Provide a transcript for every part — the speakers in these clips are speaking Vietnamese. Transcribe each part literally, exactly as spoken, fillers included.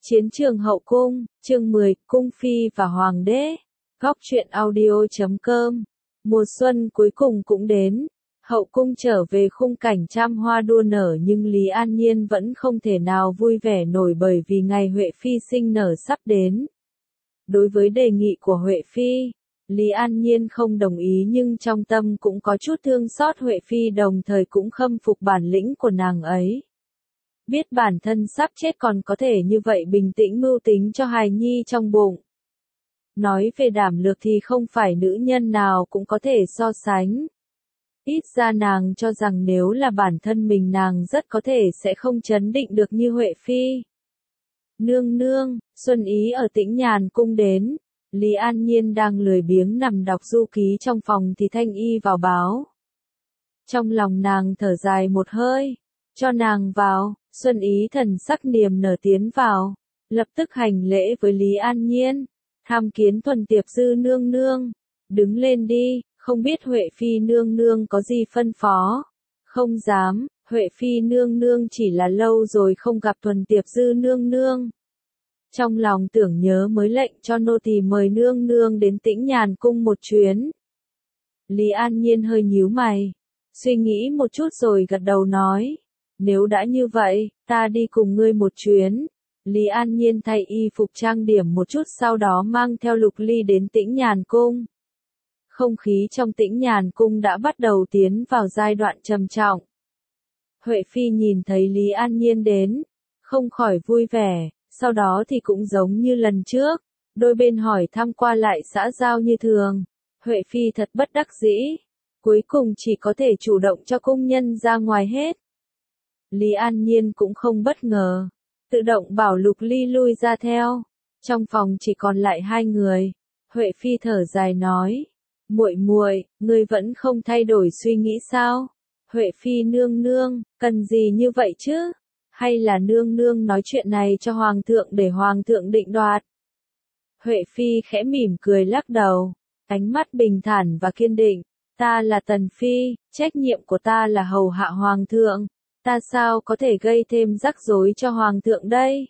Chiến trường hậu cung, chương mười, cung phi và hoàng đế. Góc truyện audio chấm com. Mùa xuân cuối cùng cũng đến. Hậu cung trở về khung cảnh trăm hoa đua nở, nhưng Lý An Nhiên vẫn không thể nào vui vẻ nổi bởi vì ngày Huệ Phi sinh nở sắp đến. Đối với đề nghị của Huệ Phi, Lý An Nhiên không đồng ý, nhưng trong tâm cũng có chút thương xót Huệ Phi, đồng thời cũng khâm phục bản lĩnh của nàng ấy. Biết bản thân sắp chết còn có thể như vậy bình tĩnh mưu tính cho hài nhi trong bụng. Nói về đảm lược thì không phải nữ nhân nào cũng có thể so sánh. Ít ra nàng cho rằng nếu là bản thân mình, nàng rất có thể sẽ không trấn định được như Huệ Phi. Nương nương, Xuân Ý ở Tĩnh Nhàn cung đến. Lý An Nhiên đang lười biếng nằm đọc du ký trong phòng thì Thanh Y vào báo. Trong lòng nàng thở dài một hơi. Cho nàng vào. Xuân Ý thần sắc niềm nở tiến vào, lập tức hành lễ với Lý An Nhiên. Tham kiến Thuần Tiệp Dư nương nương. Đứng lên đi, không biết Huệ Phi nương nương có gì phân phó. Không dám, Huệ Phi nương nương chỉ là lâu rồi không gặp Thuần Tiệp Dư nương nương. Trong lòng tưởng nhớ mới lệnh cho nô tỳ mời nương nương đến Tĩnh Nhàn cung một chuyến. Lý An Nhiên hơi nhíu mày, suy nghĩ một chút rồi gật đầu nói. Nếu đã như vậy, ta đi cùng ngươi một chuyến. Lý An Nhiên thay y phục trang điểm một chút, sau đó mang theo Lục Ly đến Tĩnh Nhàn cung. Không khí trong Tĩnh Nhàn cung đã bắt đầu tiến vào giai đoạn trầm trọng. Huệ Phi nhìn thấy Lý An Nhiên đến, không khỏi vui vẻ, sau đó thì cũng giống như lần trước, đôi bên hỏi thăm qua lại xã giao như thường. Huệ Phi thật bất đắc dĩ, cuối cùng chỉ có thể chủ động cho cung nhân ra ngoài hết. Lý An Nhiên cũng không bất ngờ, tự động bảo Lục Ly lui ra theo. Trong phòng chỉ còn lại hai người. Huệ Phi thở dài nói, muội muội, ngươi vẫn không thay đổi suy nghĩ sao? Huệ Phi nương nương, cần gì như vậy chứ? Hay là nương nương nói chuyện này cho hoàng thượng để hoàng thượng định đoạt? Huệ Phi khẽ mỉm cười lắc đầu, ánh mắt bình thản và kiên định. Ta là Tần Phi, trách nhiệm của ta là hầu hạ hoàng thượng. Ta sao có thể gây thêm rắc rối cho hoàng thượng đây?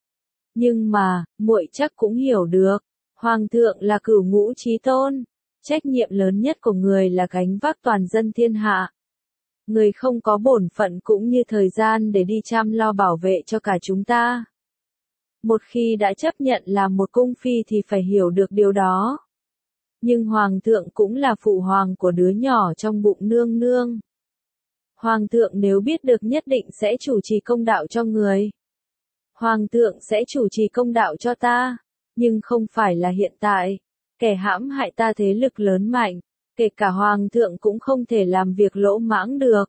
Nhưng mà, muội chắc cũng hiểu được, hoàng thượng là cửu ngũ chí tôn, trách nhiệm lớn nhất của người là gánh vác toàn dân thiên hạ. Người không có bổn phận cũng như thời gian để đi chăm lo bảo vệ cho cả chúng ta. Một khi đã chấp nhận làm một cung phi thì phải hiểu được điều đó. Nhưng hoàng thượng cũng là phụ hoàng của đứa nhỏ trong bụng nương nương. Hoàng thượng nếu biết được nhất định sẽ chủ trì công đạo cho người. Hoàng thượng sẽ chủ trì công đạo cho ta, nhưng không phải là hiện tại. Kẻ hãm hại ta thế lực lớn mạnh, kể cả hoàng thượng cũng không thể làm việc lỗ mãng được.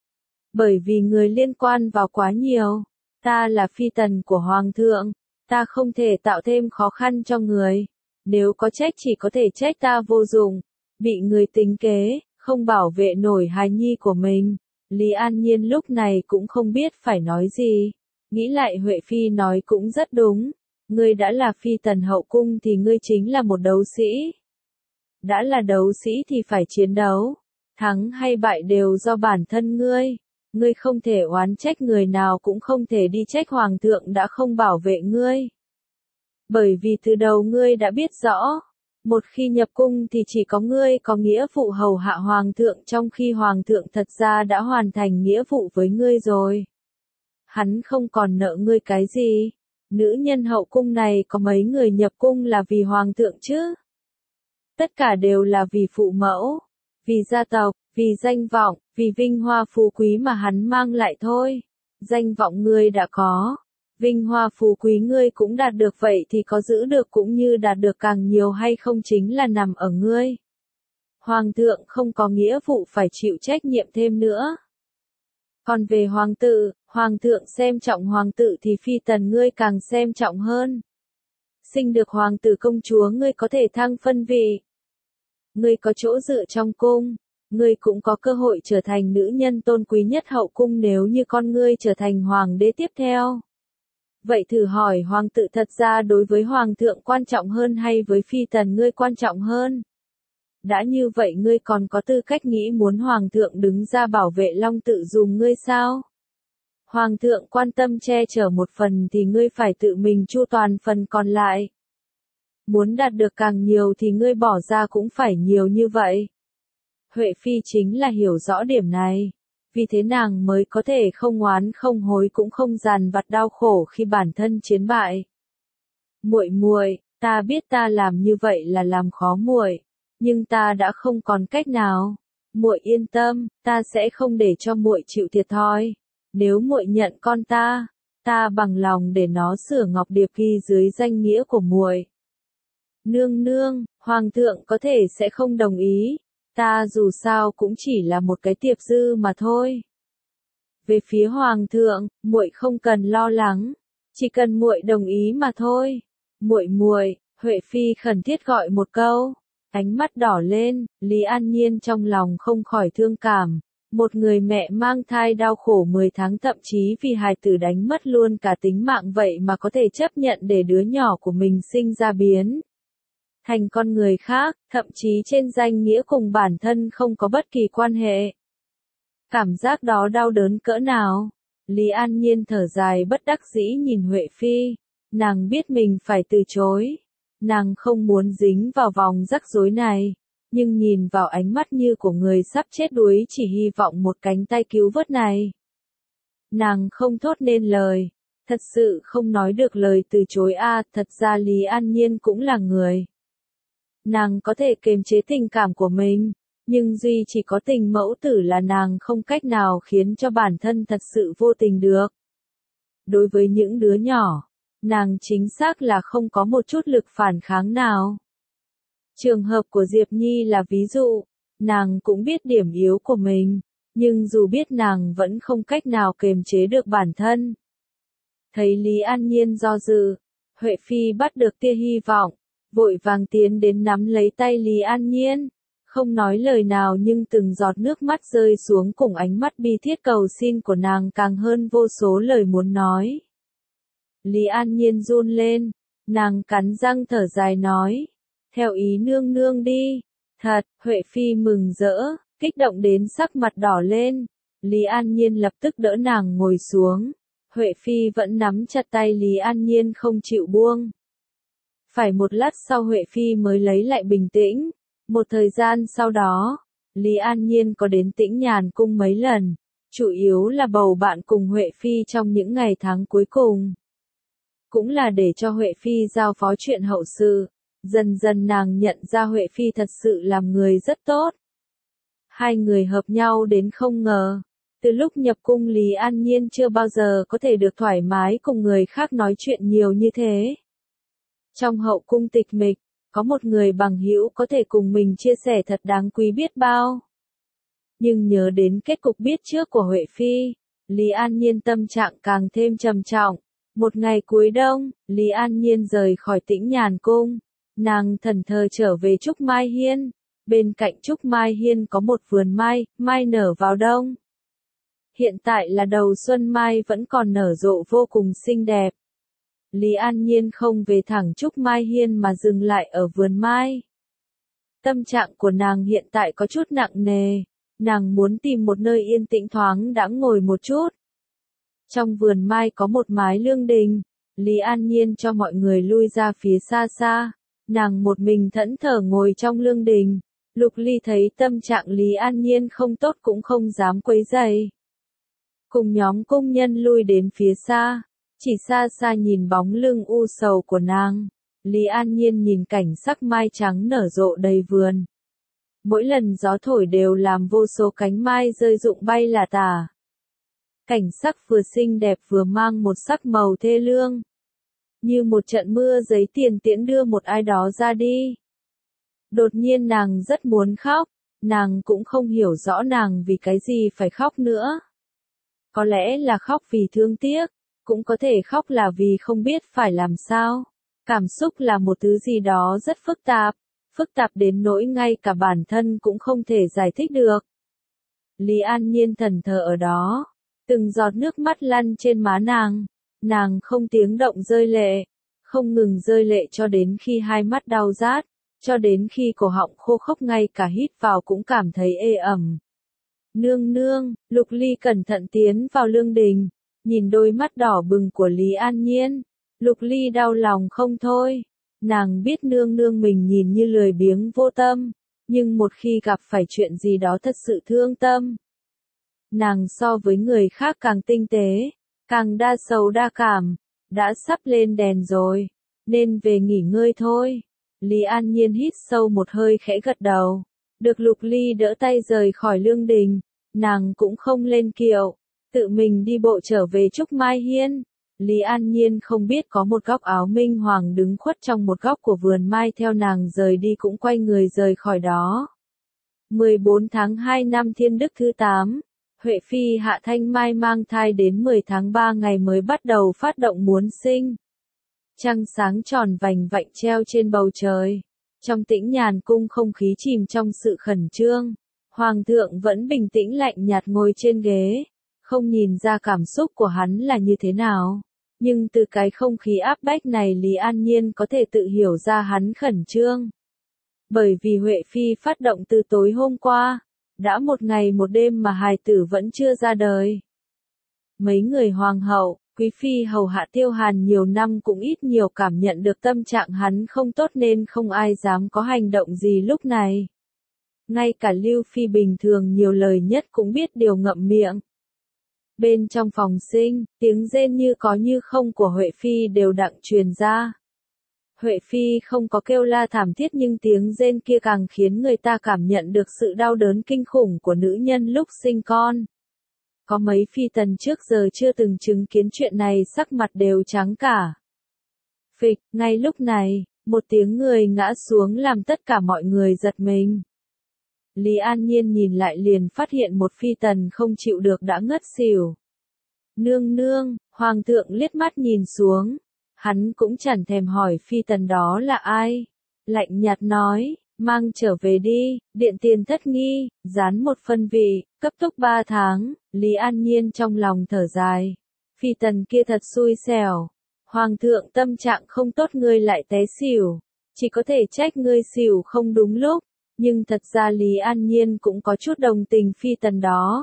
Bởi vì người liên quan vào quá nhiều. Ta là phi tần của hoàng thượng, ta không thể tạo thêm khó khăn cho người. Nếu có trách chỉ có thể trách ta vô dụng, bị người tính kế, không bảo vệ nổi hài nhi của mình. Lý An Nhiên lúc này cũng không biết phải nói gì. Nghĩ lại Huệ Phi nói cũng rất đúng. Ngươi đã là phi tần hậu cung thì ngươi chính là một đấu sĩ. Đã là đấu sĩ thì phải chiến đấu. Thắng hay bại đều do bản thân ngươi. Ngươi không thể oán trách người nào, cũng không thể đi trách hoàng thượng đã không bảo vệ ngươi. Bởi vì từ đầu ngươi đã biết rõ. Một khi nhập cung thì chỉ có ngươi có nghĩa vụ hầu hạ hoàng thượng, trong khi hoàng thượng thật ra đã hoàn thành nghĩa vụ với ngươi rồi. Hắn không còn nợ ngươi cái gì. Nữ nhân hậu cung này có mấy người nhập cung là vì hoàng thượng chứ? Tất cả đều là vì phụ mẫu, vì gia tộc, vì danh vọng, vì vinh hoa phú quý mà hắn mang lại thôi. Danh vọng ngươi đã có. Vinh hoa phú quý ngươi cũng đạt được, vậy thì có giữ được cũng như đạt được càng nhiều hay không chính là nằm ở ngươi. Hoàng thượng không có nghĩa vụ phải chịu trách nhiệm thêm nữa. Còn về hoàng tử, hoàng thượng xem trọng hoàng tử thì phi tần ngươi càng xem trọng hơn. Sinh được hoàng tử công chúa ngươi có thể thăng phân vị. Ngươi có chỗ dựa trong cung, ngươi cũng có cơ hội trở thành nữ nhân tôn quý nhất hậu cung nếu như con ngươi trở thành hoàng đế tiếp theo. Vậy thử hỏi hoàng tử thật ra đối với hoàng thượng quan trọng hơn hay với phi tần ngươi quan trọng hơn? Đã như vậy ngươi còn có tư cách nghĩ muốn hoàng thượng đứng ra bảo vệ long tự dùm ngươi sao? Hoàng thượng quan tâm che chở một phần thì ngươi phải tự mình chu toàn phần còn lại. Muốn đạt được càng nhiều thì ngươi bỏ ra cũng phải nhiều như vậy. Huệ Phi chính là hiểu rõ điểm này. Vì thế nàng mới có thể không oán không hối cũng không dằn vặt đau khổ khi bản thân chiến bại. Muội muội, ta biết ta làm như vậy là làm khó muội, nhưng ta đã không còn cách nào. Muội yên tâm, ta sẽ không để cho muội chịu thiệt thòi. Nếu muội nhận con ta, ta bằng lòng để nó sửa ngọc điệp ghi dưới danh nghĩa của muội. Nương nương, hoàng thượng có thể sẽ không đồng ý, ta dù sao cũng chỉ là một cái tiệp dư mà thôi. Về phía hoàng thượng, muội không cần lo lắng, chỉ cần muội đồng ý mà thôi. Muội muội, Huệ Phi khẩn thiết gọi một câu, ánh mắt đỏ lên, Lý An Nhiên trong lòng không khỏi thương cảm. Một người mẹ mang thai đau khổ mười tháng thậm chí vì hài tử đánh mất luôn cả tính mạng vậy mà có thể chấp nhận để đứa nhỏ của mình sinh ra biến thành con người khác, thậm chí trên danh nghĩa cùng bản thân không có bất kỳ quan hệ. Cảm giác đó đau đớn cỡ nào? Lý An Nhiên thở dài bất đắc dĩ nhìn Huệ Phi, nàng biết mình phải từ chối, nàng không muốn dính vào vòng rắc rối này. Nhưng nhìn vào ánh mắt như của người sắp chết đuối chỉ hy vọng một cánh tay cứu vớt này. Nàng không thốt nên lời, thật sự không nói được lời từ chối a. À, thật ra Lý An Nhiên cũng là người. Nàng có thể kiềm chế tình cảm của mình, nhưng duy chỉ có tình mẫu tử là nàng không cách nào khiến cho bản thân thật sự vô tình được. Đối với những đứa nhỏ, nàng chính xác là không có một chút lực phản kháng nào. Trường hợp của Diệp Nhi là ví dụ, nàng cũng biết điểm yếu của mình, nhưng dù biết nàng vẫn không cách nào kiềm chế được bản thân. Thấy Lý An Nhiên do dự, Huệ Phi bắt được tia hy vọng, vội vàng tiến đến nắm lấy tay Lý An Nhiên, không nói lời nào nhưng từng giọt nước mắt rơi xuống cùng ánh mắt bi thiết cầu xin của nàng càng hơn vô số lời muốn nói. Lý An Nhiên run lên, nàng cắn răng thở dài nói. Theo ý nương nương đi. Thật, Huệ Phi mừng rỡ, kích động đến sắc mặt đỏ lên. Lý An Nhiên lập tức đỡ nàng ngồi xuống. Huệ Phi vẫn nắm chặt tay Lý An Nhiên không chịu buông. Phải một lát sau Huệ Phi mới lấy lại bình tĩnh. Một thời gian sau đó, Lý An Nhiên có đến Tĩnh Nhàn cung mấy lần. Chủ yếu là bầu bạn cùng Huệ Phi trong những ngày tháng cuối cùng. Cũng là để cho Huệ Phi giao phó chuyện hậu sự. Dần dần nàng nhận ra Huệ Phi thật sự làm người rất tốt. Hai người hợp nhau đến không ngờ. Từ lúc nhập cung Lý An Nhiên chưa bao giờ có thể được thoải mái cùng người khác nói chuyện nhiều như thế. Trong hậu cung tịch mịch, có một người bằng hữu có thể cùng mình chia sẻ thật đáng quý biết bao. Nhưng nhớ đến kết cục biết trước của Huệ Phi, Lý An Nhiên tâm trạng càng thêm trầm trọng. Một ngày cuối đông, Lý An Nhiên rời khỏi Tĩnh Nhàn cung. Nàng thần thờ trở về Trúc Mai Hiên. Bên cạnh Trúc Mai Hiên có một vườn mai, mai nở vào đông. Hiện tại là đầu xuân mai vẫn còn nở rộ vô cùng xinh đẹp. Lý An Nhiên không về thẳng Trúc Mai Hiên mà dừng lại ở vườn mai. Tâm trạng của nàng hiện tại có chút nặng nề. Nàng muốn tìm một nơi yên tĩnh thoáng đãng ngồi một chút. Trong vườn mai có một mái lương đình. Lý An Nhiên cho mọi người lui ra phía xa xa. Nàng một mình thẫn thờ ngồi trong lương đình. Lục Ly thấy tâm trạng Lý An Nhiên không tốt cũng không dám quấy rầy. Cùng nhóm công nhân lui đến phía xa. Chỉ xa xa nhìn bóng lưng u sầu của nàng. Lý An Nhiên nhìn cảnh sắc mai trắng nở rộ đầy vườn. Mỗi lần gió thổi đều làm vô số cánh mai rơi rụng bay là tả. Cảnh sắc vừa xinh đẹp vừa mang một sắc màu thê lương. Như một trận mưa giấy tiền tiễn đưa một ai đó ra đi. Đột nhiên nàng rất muốn khóc, nàng cũng không hiểu rõ nàng vì cái gì phải khóc nữa. Có lẽ là khóc vì thương tiếc, cũng có thể khóc là vì không biết phải làm sao. Cảm xúc là một thứ gì đó rất phức tạp, phức tạp đến nỗi ngay cả bản thân cũng không thể giải thích được. Lý An Nhiên thần thờ ở đó, từng giọt nước mắt lăn trên má nàng, nàng không tiếng động rơi lệ, không ngừng rơi lệ cho đến khi hai mắt đau rát, cho đến khi cổ họng khô khốc ngay cả hít vào cũng cảm thấy ê ẩm. Nương nương, Lục Ly cẩn thận tiến vào lương đình, nhìn đôi mắt đỏ bừng của Lý An Nhiên, Lục Ly đau lòng không thôi. Nàng biết nương nương mình nhìn như lười biếng vô tâm, nhưng một khi gặp phải chuyện gì đó thật sự thương tâm, nàng so với người khác càng tinh tế, càng đa sầu đa cảm, đã sắp lên đèn rồi, nên về nghỉ ngơi thôi. Lý An Nhiên hít sâu một hơi khẽ gật đầu, được Lục Ly đỡ tay rời khỏi lương đình, nàng cũng không lên kiệu, tự mình đi bộ trở về Trúc Mai Hiên. Lý An Nhiên không biết có một góc áo minh hoàng đứng khuất trong một góc của vườn mai theo nàng rời đi cũng quay người rời khỏi đó. mười bốn tháng hai năm Thiên Đức thứ tám, Huệ Phi Hạ Thanh Mai mang thai đến mười tháng ba ngày mới bắt đầu phát động muốn sinh. Trăng sáng tròn vành vạnh treo trên bầu trời. Trong tĩnh nhàn cung không khí chìm trong sự khẩn trương. Hoàng thượng vẫn bình tĩnh lạnh nhạt ngồi trên ghế. Không nhìn ra cảm xúc của hắn là như thế nào. Nhưng từ cái không khí áp bách này Lý An Nhiên có thể tự hiểu ra hắn khẩn trương. Bởi vì Huệ Phi phát động từ tối hôm qua. Đã một ngày một đêm mà hài tử vẫn chưa ra đời. Mấy người hoàng hậu, quý phi hầu hạ Tiêu Hàn nhiều năm cũng ít nhiều cảm nhận được tâm trạng hắn không tốt nên không ai dám có hành động gì lúc này. Ngay cả Lưu Phi bình thường nhiều lời nhất cũng biết điều ngậm miệng. Bên trong phòng sinh, tiếng rên như có như không của Huệ Phi đều đặn truyền ra. Huệ Phi không có kêu la thảm thiết nhưng tiếng rên kia càng khiến người ta cảm nhận được sự đau đớn kinh khủng của nữ nhân lúc sinh con. Có mấy phi tần trước giờ chưa từng chứng kiến chuyện này sắc mặt đều trắng cả. Phịch, ngay lúc này, một tiếng người ngã xuống làm tất cả mọi người giật mình. Lý An Nhiên nhìn lại liền phát hiện một phi tần không chịu được đã ngất xỉu. Nương nương, hoàng thượng liếc mắt nhìn xuống. Hắn cũng chẳng thèm hỏi phi tần đó là ai. Lạnh nhạt nói, mang trở về đi, điện tiền thất nghi, dán một phân vị, cấp tốc ba tháng. Lý An Nhiên trong lòng thở dài. Phi tần kia thật xui xẻo. Hoàng thượng tâm trạng không tốt ngươi lại té xỉu. Chỉ có thể trách ngươi xỉu không đúng lúc. Nhưng thật ra Lý An Nhiên cũng có chút đồng tình phi tần đó.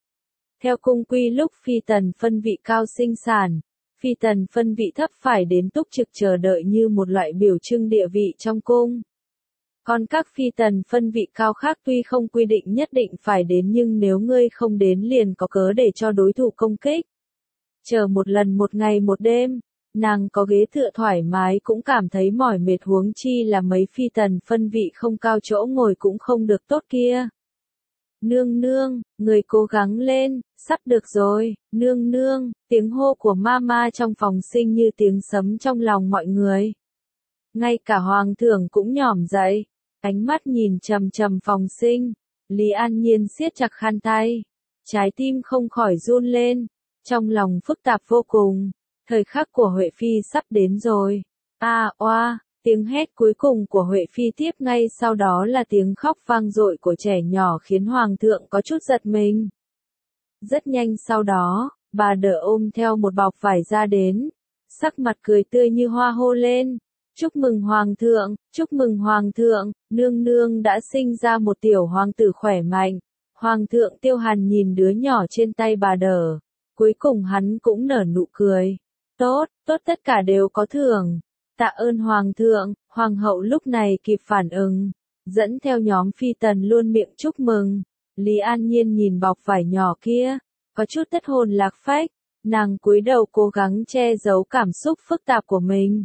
Theo cung quy lúc phi tần phân vị cao sinh sản, phi tần phân vị thấp phải đến túc trực chờ đợi như một loại biểu trưng địa vị trong cung. Còn các phi tần phân vị cao khác tuy không quy định nhất định phải đến nhưng nếu ngươi không đến liền có cớ để cho đối thủ công kích. Chờ một lần một ngày một đêm, nàng có ghế tựa thoải mái cũng cảm thấy mỏi mệt huống chi là mấy phi tần phân vị không cao chỗ ngồi cũng không được tốt kia. Nương nương, người cố gắng lên, sắp được rồi, nương nương, tiếng hô của mama trong phòng sinh như tiếng sấm trong lòng mọi người. Ngay cả hoàng thượng cũng nhỏm dậy, ánh mắt nhìn trầm trầm phòng sinh, Lý An Nhiên siết chặt khăn tay, trái tim không khỏi run lên, trong lòng phức tạp vô cùng, thời khắc của Huệ Phi sắp đến rồi. A oa, tiếng hét cuối cùng của Huệ Phi tiếp ngay sau đó là tiếng khóc vang dội của trẻ nhỏ khiến hoàng thượng có chút giật mình. Rất nhanh sau đó, bà đỡ ôm theo một bọc vải ra đến, sắc mặt cười tươi như hoa hô lên. Chúc mừng hoàng thượng, chúc mừng hoàng thượng, nương nương đã sinh ra một tiểu hoàng tử khỏe mạnh. Hoàng thượng Tiêu Hàn nhìn đứa nhỏ trên tay bà đỡ, cuối cùng hắn cũng nở nụ cười. Tốt, tốt tất cả đều có thưởng. Tạ ơn hoàng thượng, hoàng hậu lúc này kịp phản ứng, dẫn theo nhóm phi tần luôn miệng chúc mừng. Lý An Nhiên nhìn bọc vải nhỏ kia, có chút thất hồn lạc phách, nàng cúi đầu cố gắng che giấu cảm xúc phức tạp của mình.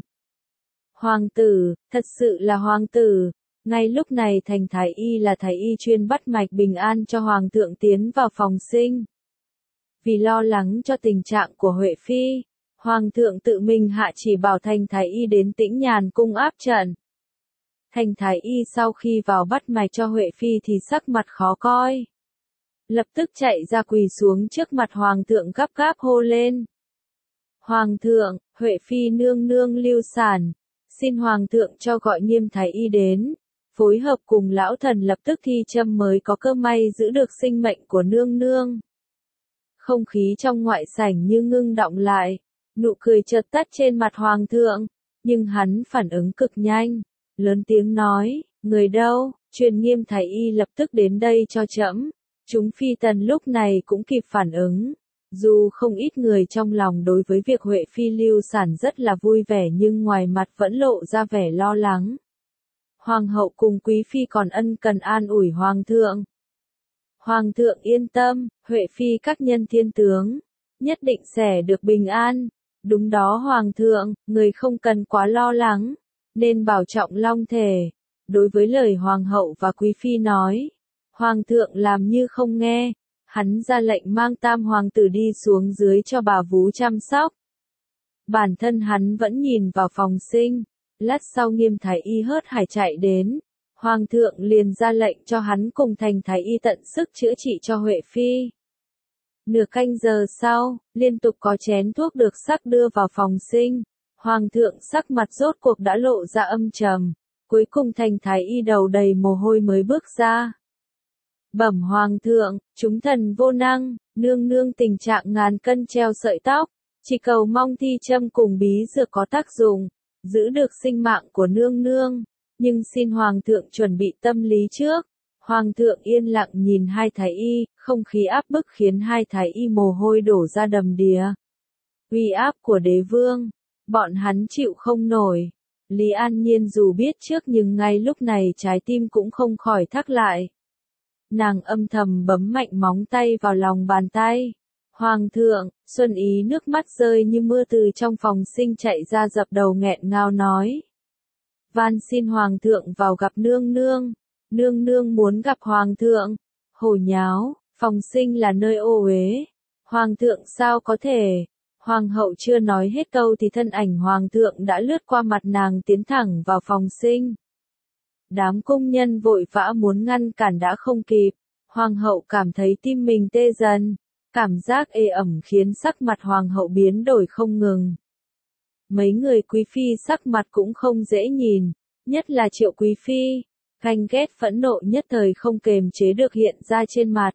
Hoàng tử, thật sự là hoàng tử. Ngay lúc này thành thái y là thái y chuyên bắt mạch bình an cho hoàng thượng tiến vào phòng sinh. Vì lo lắng cho tình trạng của Huệ Phi, hoàng thượng tự mình hạ chỉ bảo thành thái y đến tĩnh nhàn cung áp trận. Thành thái y sau khi vào bắt mạch cho Huệ Phi thì sắc mặt khó coi. Lập tức chạy ra quỳ xuống trước mặt hoàng thượng gấp gáp hô lên. Hoàng thượng, Huệ Phi nương nương lưu sản. Xin hoàng thượng cho gọi Nghiêm thái y đến, phối hợp cùng lão thần lập tức thi châm mới có cơ may giữ được sinh mệnh của nương nương. Không khí trong ngoại sảnh như ngưng đọng lại, nụ cười chợt tắt trên mặt hoàng thượng, nhưng hắn phản ứng cực nhanh, lớn tiếng nói, người đâu, truyền Nghiêm thái y lập tức đến đây cho trẫm. Chúng phi tần lúc này cũng kịp phản ứng, Dù không ít người trong lòng đối với việc Huệ Phi lưu sản rất là vui vẻ nhưng ngoài mặt vẫn lộ ra vẻ lo lắng. Hoàng hậu cùng quý phi còn ân cần an ủi hoàng thượng. Hoàng thượng yên tâm, Huệ Phi các nhân thiên tướng, nhất định sẽ được bình an. Đúng đó hoàng thượng, người không cần quá lo lắng, nên bảo trọng long thể. Đối với lời hoàng hậu và quý phi nói, hoàng thượng làm như không nghe, hắn ra lệnh mang tam hoàng tử đi xuống dưới cho bà vú chăm sóc. Bản thân hắn vẫn nhìn vào phòng sinh, lát sau Nghiêm thái y hớt hải chạy đến, hoàng thượng liền ra lệnh cho hắn cùng thành thái y tận sức chữa trị cho Huệ Phi. Nửa canh giờ sau, liên tục có chén thuốc được sắc đưa vào phòng sinh, hoàng thượng sắc mặt rốt cuộc đã lộ ra âm trầm, cuối cùng thành thái y đầu đầy mồ hôi mới bước ra. Bẩm hoàng thượng, chúng thần vô năng, nương nương tình trạng ngàn cân treo sợi tóc, chỉ cầu mong thi châm cùng bí dược có tác dụng, giữ được sinh mạng của nương nương, nhưng xin hoàng thượng chuẩn bị tâm lý trước. Hoàng thượng yên lặng nhìn hai thái y, không khí áp bức khiến hai thái y mồ hôi đổ ra đầm đìa. Uy áp của đế vương, bọn hắn chịu không nổi. Lý An Nhiên dù biết trước nhưng ngay lúc này trái tim cũng không khỏi thắt lại. Nàng âm thầm bấm mạnh móng tay vào lòng bàn tay. Hoàng thượng, Xuân Ý nước mắt rơi như mưa từ trong phòng sinh chạy ra dập đầu nghẹn ngào nói. Van xin hoàng thượng vào gặp nương nương. Nương nương muốn gặp hoàng thượng. Hồ nháo, phòng sinh là nơi ô uế. Hoàng thượng sao có thể. Hoàng hậu chưa nói hết câu thì thân ảnh hoàng thượng đã lướt qua mặt nàng tiến thẳng vào phòng sinh. Đám công nhân vội vã muốn ngăn cản đã không kịp. Hoàng hậu cảm thấy tim mình tê dần. Cảm giác ê ẩm khiến sắc mặt hoàng hậu biến đổi không ngừng. Mấy người quý phi sắc mặt cũng không dễ nhìn, nhất là Triệu quý phi. Ganh ghét phẫn nộ nhất thời không kềm chế được hiện ra trên mặt.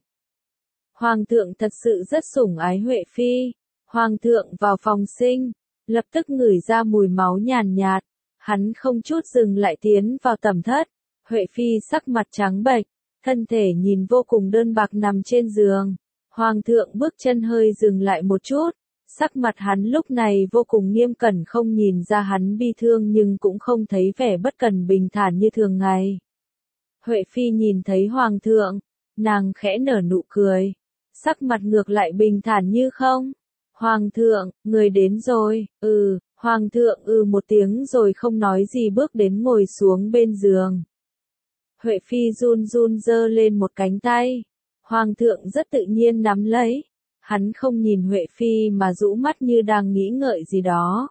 Hoàng thượng thật sự rất sủng ái Huệ Phi. Hoàng thượng vào phòng sinh, lập tức ngửi ra mùi máu nhàn nhạt. Hắn không chút dừng lại tiến vào tẩm thất. Huệ Phi sắc mặt trắng bệch, thân thể nhìn vô cùng đơn bạc nằm trên giường. Hoàng thượng bước chân hơi dừng lại một chút. Sắc mặt hắn lúc này vô cùng nghiêm cẩn, không nhìn ra hắn bi thương nhưng cũng không thấy vẻ bất cần bình thản như thường ngày. Huệ Phi nhìn thấy hoàng thượng, nàng khẽ nở nụ cười, sắc mặt ngược lại bình thản như không. Hoàng thượng, người đến rồi. Ừ, hoàng thượng ừ một tiếng rồi không nói gì bước đến ngồi xuống bên giường. Huệ Phi run run giơ lên một cánh tay. Hoàng thượng rất tự nhiên nắm lấy. Hắn không nhìn Huệ Phi mà rũ mắt như đang nghĩ ngợi gì đó.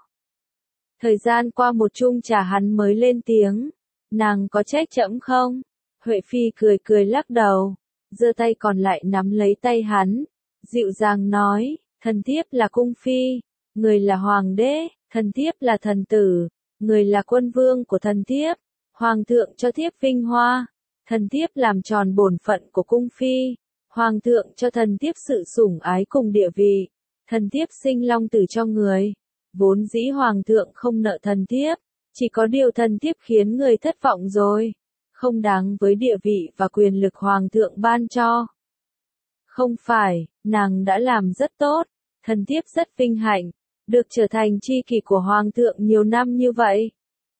Thời gian qua một chung trà hắn mới lên tiếng. Nàng có trách trẫm không? Huệ Phi cười cười lắc đầu, giơ tay còn lại nắm lấy tay hắn, dịu dàng nói, thần thiếp là cung phi, người là hoàng đế, thần thiếp là thần tử, người là quân vương của thần thiếp, hoàng thượng cho thiếp vinh hoa, thần thiếp làm tròn bổn phận của cung phi, hoàng thượng cho thần thiếp sự sủng ái cùng địa vị, thần thiếp sinh long tử cho người, vốn dĩ hoàng thượng không nợ thần thiếp, chỉ có điều thần thiếp khiến người thất vọng rồi. Không đáng với địa vị và quyền lực hoàng thượng ban cho. Không phải, nàng đã làm rất tốt, thần thiếp rất vinh hạnh, được trở thành tri kỷ của hoàng thượng nhiều năm như vậy.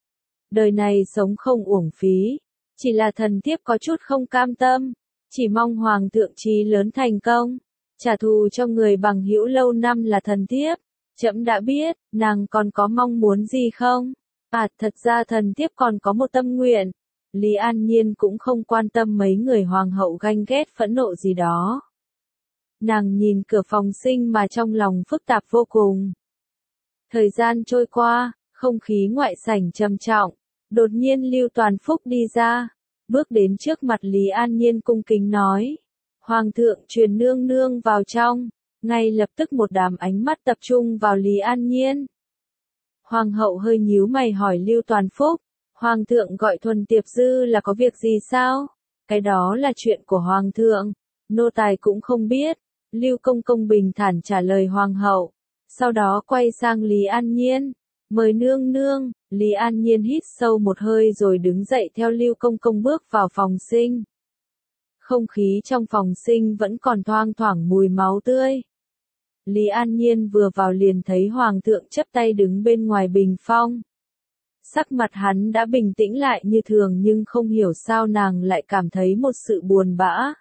Đời này sống không uổng phí, chỉ là thần thiếp có chút không cam tâm, chỉ mong hoàng thượng chí lớn thành công, trả thù cho người bằng hữu lâu năm là thần thiếp. Trẫm đã biết, nàng còn có mong muốn gì không? À, thật ra thần thiếp còn có một tâm nguyện. Lý An Nhiên cũng không quan tâm mấy người hoàng hậu ganh ghét phẫn nộ gì đó. Nàng nhìn cửa phòng sinh mà trong lòng phức tạp vô cùng. Thời gian trôi qua, không khí ngoại sảnh trầm trọng, đột nhiên Lưu Toàn Phúc đi ra, bước đến trước mặt Lý An Nhiên cung kính nói. Hoàng thượng truyền nương nương vào trong, ngay lập tức một đám ánh mắt tập trung vào Lý An Nhiên. Hoàng hậu hơi nhíu mày hỏi Lưu Toàn Phúc. Hoàng thượng gọi Thuần Tiệp Dư là có việc gì sao? Cái đó là chuyện của Hoàng thượng. Nô tài cũng không biết. Lưu Công Công bình thản trả lời Hoàng hậu. Sau đó quay sang Lý An Nhiên. Mời nương nương. Lý An Nhiên hít sâu một hơi rồi đứng dậy theo Lưu Công Công bước vào phòng sinh. Không khí trong phòng sinh vẫn còn thoang thoảng mùi máu tươi. Lý An Nhiên vừa vào liền thấy Hoàng thượng chắp tay đứng bên ngoài bình phong. Sắc mặt hắn đã bình tĩnh lại như thường nhưng không hiểu sao nàng lại cảm thấy một sự buồn bã.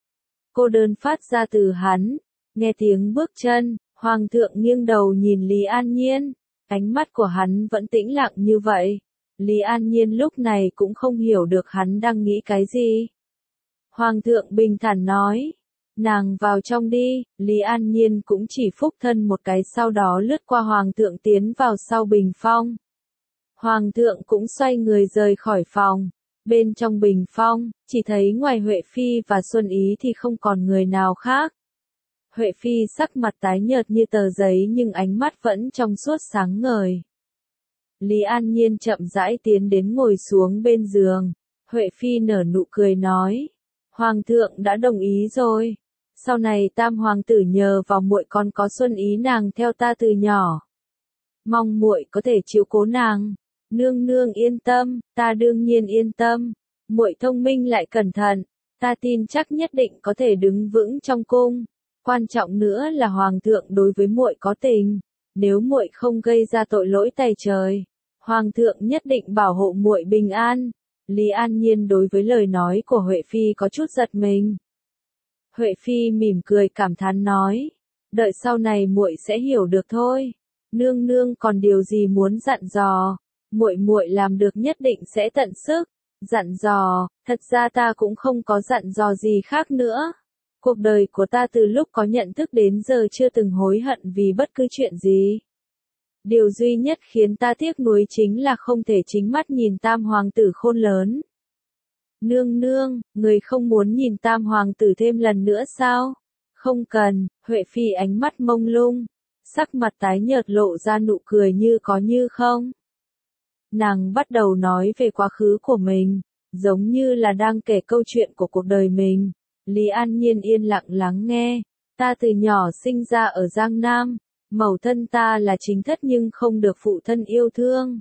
Cô đơn phát ra từ hắn, nghe tiếng bước chân, Hoàng thượng nghiêng đầu nhìn Lý An Nhiên, ánh mắt của hắn vẫn tĩnh lặng như vậy. Lý An Nhiên lúc này cũng không hiểu được hắn đang nghĩ cái gì. Hoàng thượng bình thản nói, nàng vào trong đi, Lý An Nhiên cũng chỉ phúc thân một cái sau đó lướt qua Hoàng thượng tiến vào sau bình phong. Hoàng thượng cũng xoay người rời khỏi phòng. Bên trong bình phong, chỉ thấy ngoài Huệ Phi và Xuân Ý thì không còn người nào khác. Huệ Phi sắc mặt tái nhợt như tờ giấy nhưng ánh mắt vẫn trong suốt sáng ngời. Lý An Nhiên chậm rãi tiến đến ngồi xuống bên giường. Huệ Phi nở nụ cười nói, Hoàng thượng đã đồng ý rồi. Sau này tam hoàng tử nhờ vào muội còn có Xuân Ý nàng theo ta từ nhỏ. Mong muội có thể chiếu cố nàng. Nương nương yên tâm, ta đương nhiên yên tâm. Muội thông minh lại cẩn thận, ta tin chắc nhất định có thể đứng vững trong cung. Quan trọng nữa là hoàng thượng đối với muội có tình, nếu muội không gây ra tội lỗi tày trời, hoàng thượng nhất định bảo hộ muội bình an. Lý An Nhiên đối với lời nói của Huệ Phi có chút giật mình. Huệ Phi mỉm cười cảm thán nói, đợi sau này muội sẽ hiểu được thôi. Nương nương còn điều gì muốn dặn dò? Muội muội làm được nhất định sẽ tận sức. Dặn dò, thật ra ta cũng không có dặn dò gì khác nữa. Cuộc đời của ta từ lúc có nhận thức đến giờ chưa từng hối hận vì bất cứ chuyện gì. Điều duy nhất khiến ta tiếc nuối chính là không thể chính mắt nhìn tam hoàng tử khôn lớn. Nương nương, người không muốn nhìn tam hoàng tử thêm lần nữa sao? Không cần, Huệ Phi ánh mắt mông lung, sắc mặt tái nhợt lộ ra nụ cười như có như không. Nàng bắt đầu nói về quá khứ của mình, giống như là đang kể câu chuyện của cuộc đời mình. Lý An Nhiên yên lặng lắng nghe, ta từ nhỏ sinh ra ở Giang Nam, mẫu thân ta là chính thất nhưng không được phụ thân yêu thương.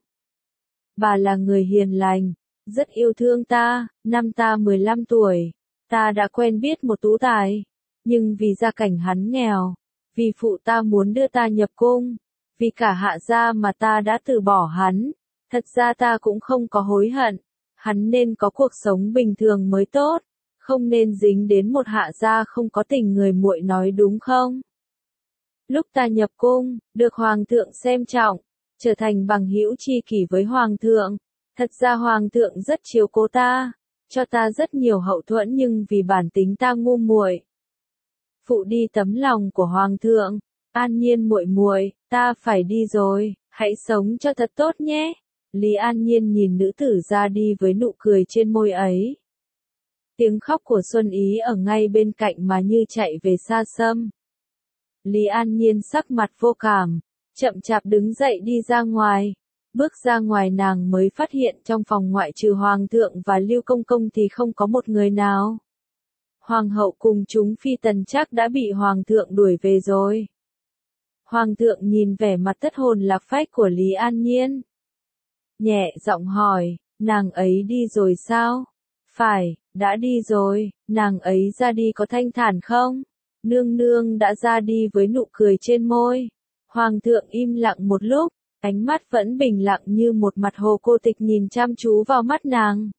Bà là người hiền lành, rất yêu thương ta, năm ta mười lăm tuổi, ta đã quen biết một tú tài, nhưng vì gia cảnh hắn nghèo, vì phụ ta muốn đưa ta nhập cung, vì cả hạ gia mà ta đã từ bỏ hắn. Thật ra ta cũng không có hối hận, hắn nên có cuộc sống bình thường mới tốt, không nên dính đến một hạ gia không có tình người muội nói đúng không? Lúc ta nhập cung, được hoàng thượng xem trọng, trở thành bằng hữu tri kỷ với hoàng thượng, thật ra hoàng thượng rất chiếu cố ta, cho ta rất nhiều hậu thuẫn nhưng vì bản tính ta ngu muội, phụ đi tấm lòng của hoàng thượng. An Nhiên muội muội, ta phải đi rồi, hãy sống cho thật tốt nhé. Lý An Nhiên nhìn nữ tử ra đi với nụ cười trên môi ấy. Tiếng khóc của Xuân Ý ở ngay bên cạnh mà như chạy về xa xăm. Lý An Nhiên sắc mặt vô cảm, chậm chạp đứng dậy đi ra ngoài. Bước ra ngoài nàng mới phát hiện trong phòng ngoại trừ Hoàng thượng và Lưu Công Công thì không có một người nào. Hoàng hậu cùng chúng phi tần chắc đã bị Hoàng thượng đuổi về rồi. Hoàng thượng nhìn vẻ mặt thất hồn lạc phách của Lý An Nhiên. Nhẹ giọng hỏi, nàng ấy đi rồi sao? Phải, đã đi rồi, nàng ấy ra đi có thanh thản không? Nương nương đã ra đi với nụ cười trên môi. Hoàng thượng im lặng một lúc, ánh mắt vẫn bình lặng như một mặt hồ cô tịch nhìn chăm chú vào mắt nàng.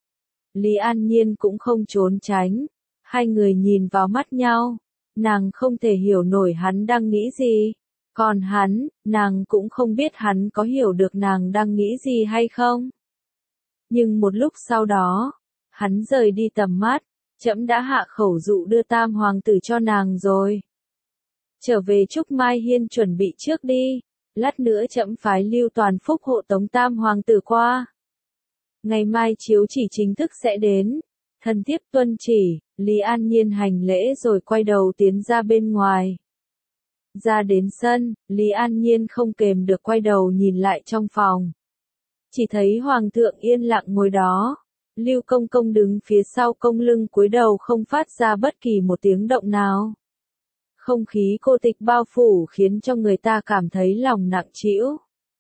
Lý An Nhiên cũng không trốn tránh, hai người nhìn vào mắt nhau, nàng không thể hiểu nổi hắn đang nghĩ gì. Còn hắn, nàng cũng không biết hắn có hiểu được nàng đang nghĩ gì hay không. Nhưng một lúc sau đó, hắn rời đi tầm mắt, trẫm đã hạ khẩu dụ đưa tam hoàng tử cho nàng rồi. Trở về Trúc Mai Hiên chuẩn bị trước đi, lát nữa trẫm phái Lưu Toàn Phúc hộ tống tam hoàng tử qua. Ngày mai chiếu chỉ chính thức sẽ đến, thần thiếp tuân chỉ. Lý An Nhiên hành lễ rồi quay đầu tiến ra bên ngoài. Ra đến sân, Lý An Nhiên không kềm được quay đầu nhìn lại trong phòng. Chỉ thấy Hoàng thượng yên lặng ngồi đó. Lưu Công Công đứng phía sau công lưng cúi đầu không phát ra bất kỳ một tiếng động nào. Không khí cô tịch bao phủ khiến cho người ta cảm thấy lòng nặng trĩu.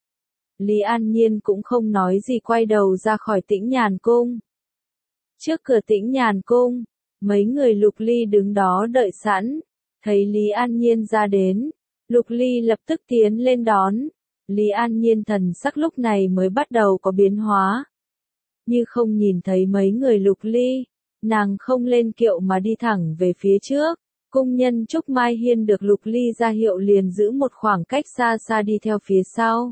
Lý An Nhiên cũng không nói gì quay đầu ra khỏi Tĩnh Nhàn Cung. Trước cửa Tĩnh Nhàn Cung, mấy người Lục Ly đứng đó đợi sẵn. Thấy Lý An Nhiên ra đến, Lục Ly lập tức tiến lên đón. Lý An Nhiên thần sắc lúc này mới bắt đầu có biến hóa. Như không nhìn thấy mấy người Lục Ly, nàng không lên kiệu mà đi thẳng về phía trước. Cung nhân Trúc Mai Hiên được Lục Ly ra hiệu liền giữ một khoảng cách xa xa đi theo phía sau.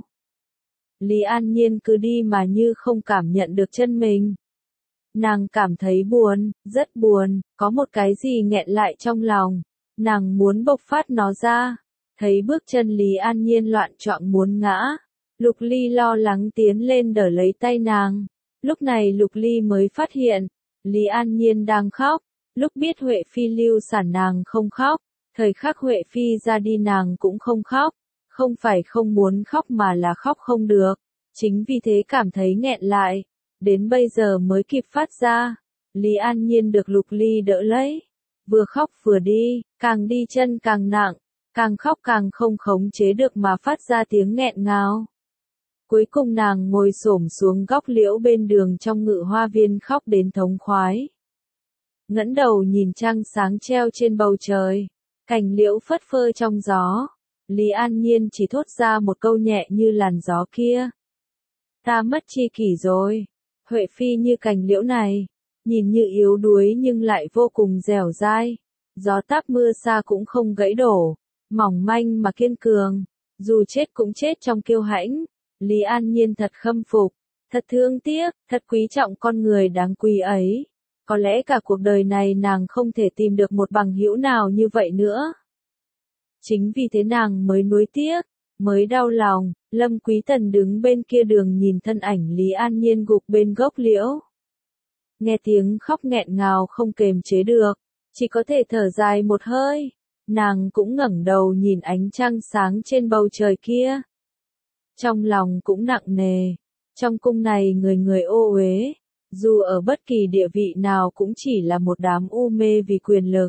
Lý An Nhiên cứ đi mà như không cảm nhận được chân mình. Nàng cảm thấy buồn, rất buồn, có một cái gì nghẹn lại trong lòng. Nàng muốn bộc phát nó ra. Thấy bước chân Lý An Nhiên loạn choạng muốn ngã. Lục Ly lo lắng tiến lên đỡ lấy tay nàng. Lúc này Lục Ly mới phát hiện, Lý An Nhiên đang khóc. Lúc biết Huệ Phi lưu sản nàng không khóc. Thời khắc Huệ Phi ra đi nàng cũng không khóc. Không phải không muốn khóc mà là khóc không được. Chính vì thế cảm thấy nghẹn lại. Đến bây giờ mới kịp phát ra. Lý An Nhiên được Lục Ly đỡ lấy. Vừa khóc vừa đi, càng đi chân càng nặng. Càng khóc càng không khống chế được mà phát ra tiếng nghẹn ngào. Cuối cùng nàng ngồi xổm xuống góc liễu bên đường trong ngự hoa viên khóc đến thống khoái. Ngẩng đầu nhìn trăng sáng treo trên bầu trời. Cành liễu phất phơ trong gió. Lý An Nhiên chỉ thốt ra một câu nhẹ như làn gió kia. Ta mất tri kỷ rồi. Huệ Phi như cành liễu này. Nhìn như yếu đuối nhưng lại vô cùng dẻo dai. Gió táp mưa xa cũng không gãy đổ. Mỏng manh mà kiên cường. Dù chết cũng chết trong kiêu hãnh. Lý An Nhiên thật khâm phục. Thật thương tiếc, thật quý trọng con người đáng quý ấy. Có lẽ cả cuộc đời này nàng không thể tìm được một bằng hữu nào như vậy nữa. Chính vì thế nàng mới nuối tiếc, mới đau lòng. Lâm Quý Tần đứng bên kia đường nhìn thân ảnh Lý An Nhiên gục bên gốc liễu. Nghe tiếng khóc nghẹn ngào không kềm chế được, chỉ có thể thở dài một hơi. Nàng cũng ngẩng đầu nhìn ánh trăng sáng trên bầu trời kia. Trong lòng cũng nặng nề. Trong cung này người người ô uế. Dù ở bất kỳ địa vị nào cũng chỉ là một đám u mê vì quyền lực.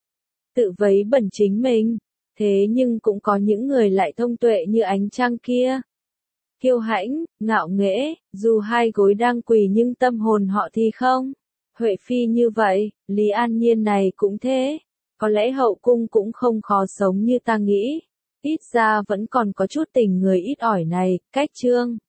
Tự vấy bẩn chính mình. Thế nhưng cũng có những người lại thông tuệ như ánh trăng kia. Kiêu hãnh, ngạo nghễ, dù hai gối đang quỳ nhưng tâm hồn họ thì không. Huệ Phi như vậy, Lý An Nhiên này cũng thế. Có lẽ hậu cung cũng không khó sống như ta nghĩ. Ít ra vẫn còn có chút tình người ít ỏi này, cách chương.